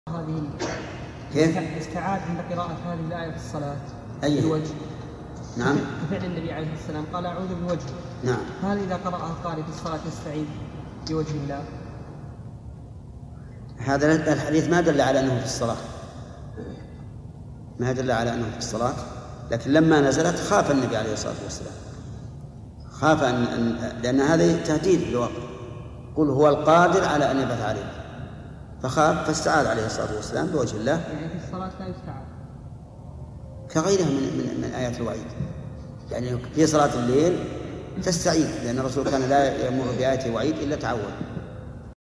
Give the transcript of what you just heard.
هذه كيف؟ استعاد عند قراءة هذه الآية في الصلاة أي بالوجه. نعم. كفعل النبي عليه السلام قال أعوذ بوجهه. نعم. هل إذا قرأها القارئ في الصلاة يستعيد بوجه الله؟ هذا الحديث ما دل على أنه في الصلاة، ما دل على أنه في الصلاة، لكن لما نزلت خاف النبي عليه الصلاة والسلام، خاف لأن هذا تهديد في الواقع، قل هو القادر على أن يبعث عليه، فخاف فاستعاذ عليه الصلاة والسلام بوجه الله. يعني في الصلاة لا يستعاذ كغيرها من آيات الوعيد، يعني في صلاة الليل تستعيذ، لأن الرسول كان لا يمر بآية وعيد إلا تعوذ.